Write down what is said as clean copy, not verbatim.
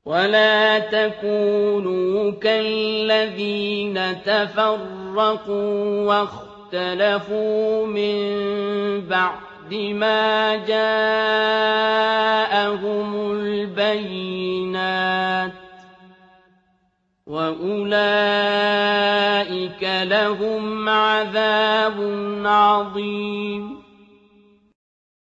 ولا تكونوا كالذين تفرقوا واختلفوا من بعد ما جاءهم البينات وأولئك لهم عذاب عظيم